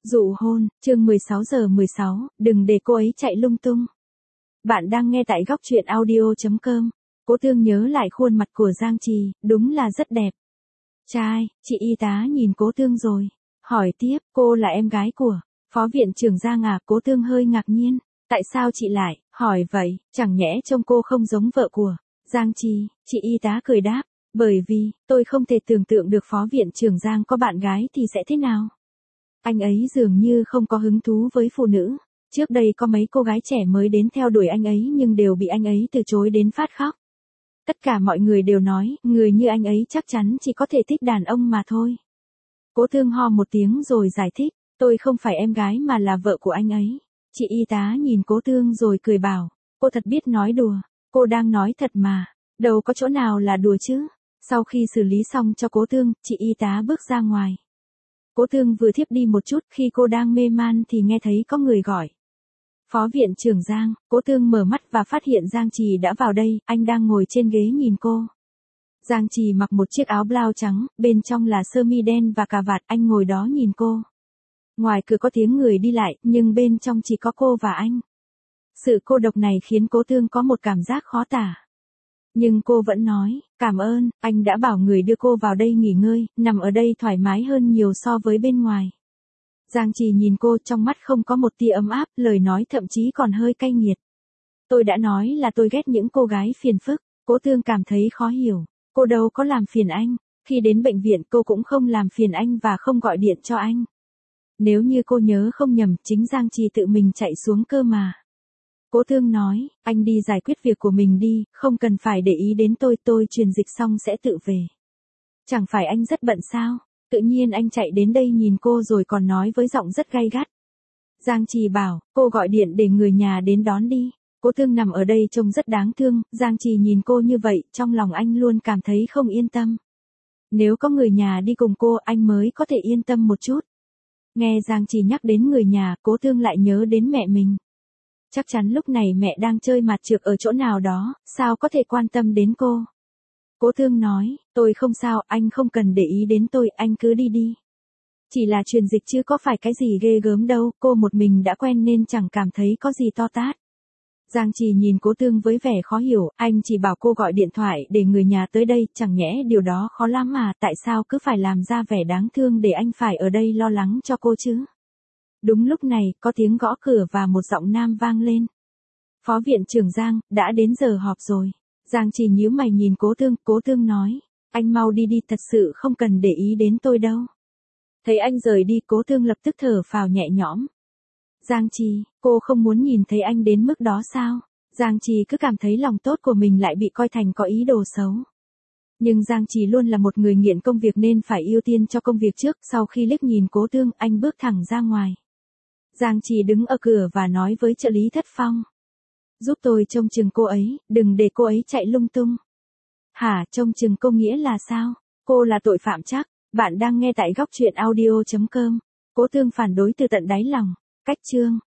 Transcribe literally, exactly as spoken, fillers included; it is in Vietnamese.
Dụ hôn, chương mười sáu giờ mười sáu, đừng để cô ấy chạy lung tung. Bạn đang nghe tại góc truyện audio chấm com. Cố Thương nhớ lại khuôn mặt của Giang Trì, đúng là rất đẹp. Trai, chị y tá nhìn Cố Thương rồi. Hỏi tiếp, cô là em gái của Phó Viện trưởng Giang à? Cố Thương hơi ngạc nhiên. Tại sao chị lại hỏi vậy, chẳng nhẽ trông cô không giống vợ của Giang Trì? Chị y tá cười đáp, bởi vì, tôi không thể tưởng tượng được Phó Viện trưởng Giang có bạn gái thì sẽ thế nào. Anh ấy dường như không có hứng thú với phụ nữ. Trước đây có mấy cô gái trẻ mới đến theo đuổi anh ấy nhưng đều bị anh ấy từ chối đến phát khóc. Tất cả mọi người đều nói, người như anh ấy chắc chắn chỉ có thể thích đàn ông mà thôi. Cố Thương ho một tiếng rồi giải thích, tôi không phải em gái mà là vợ của anh ấy. Chị y tá nhìn Cố Thương rồi cười bảo, cô thật biết nói đùa, cô đang nói thật mà, đâu có chỗ nào là đùa chứ. Sau khi xử lý xong cho Cố Thương, chị y tá bước ra ngoài. Cố Thương vừa thiếp đi một chút, khi cô đang mê man thì nghe thấy có người gọi. Phó Viện trưởng Giang. Cố Thương mở mắt và phát hiện Giang Trì đã vào đây, anh đang ngồi trên ghế nhìn cô. Giang Trì mặc một chiếc áo blau trắng, bên trong là sơ mi đen và cà vạt, anh ngồi đó nhìn cô. Ngoài cửa có tiếng người đi lại, nhưng bên trong chỉ có cô và anh. Sự cô độc này khiến Cố Thương có một cảm giác khó tả. Nhưng cô vẫn nói, cảm ơn, anh đã bảo người đưa cô vào đây nghỉ ngơi, nằm ở đây thoải mái hơn nhiều so với bên ngoài. Giang Trì nhìn cô, trong mắt không có một tia ấm áp, lời nói thậm chí còn hơi cay nghiệt. Tôi đã nói là tôi ghét những cô gái phiền phức. Cố Thương cảm thấy khó hiểu, cô đâu có làm phiền anh, khi đến bệnh viện cô cũng không làm phiền anh và không gọi điện cho anh. Nếu như cô nhớ không nhầm, chính Giang Trì tự mình chạy xuống cơ mà. Cố Thương nói, anh đi giải quyết việc của mình đi, không cần phải để ý đến tôi, tôi truyền dịch xong sẽ tự về. Chẳng phải anh rất bận sao? Tự nhiên anh chạy đến đây nhìn cô rồi còn nói với giọng rất gay gắt. Giang Trì bảo, cô gọi điện để người nhà đến đón đi. Cố Thương nằm ở đây trông rất đáng thương, Giang Trì nhìn cô như vậy, trong lòng anh luôn cảm thấy không yên tâm. Nếu có người nhà đi cùng cô, anh mới có thể yên tâm một chút. Nghe Giang Trì nhắc đến người nhà, Cố Thương lại nhớ đến mẹ mình. Chắc chắn lúc này mẹ đang chơi mặt trược ở chỗ nào đó, sao có thể quan tâm đến cô. Cố Thương nói, tôi không sao, anh không cần để ý đến tôi, anh cứ đi đi. Chỉ là truyền dịch chứ có phải cái gì ghê gớm đâu, cô một mình đã quen nên chẳng cảm thấy có gì to tát. Giang Trì nhìn Cố Thương với vẻ khó hiểu, anh chỉ bảo cô gọi điện thoại để người nhà tới đây, chẳng nhẽ điều đó khó lắm mà, tại sao cứ phải làm ra vẻ đáng thương để anh phải ở đây lo lắng cho cô chứ. Đúng lúc này, có tiếng gõ cửa và một giọng nam vang lên. Phó Viện trưởng Giang, đã đến giờ họp rồi. Giang Trì nhíu mày nhìn Cố Thương, Cố Thương nói, anh mau đi đi, thật sự không cần để ý đến tôi đâu. Thấy anh rời đi, Cố Thương lập tức thở phào nhẹ nhõm. Giang Trì, cô không muốn nhìn thấy anh đến mức đó sao? Giang Trì cứ cảm thấy lòng tốt của mình lại bị coi thành có ý đồ xấu. Nhưng Giang Trì luôn là một người nghiện công việc nên phải ưu tiên cho công việc trước, sau khi liếc nhìn Cố Thương, anh bước thẳng ra ngoài. Giang Trì đứng ở cửa và nói với trợ lý Thất Phong. Giúp tôi trông chừng cô ấy, đừng để cô ấy chạy lung tung. Hả, trông chừng cô nghĩa là sao? Cô là tội phạm chắc. Bạn đang nghe tại góc truyện audio chấm com. Cố Thương phản đối từ tận đáy lòng. Cách chương.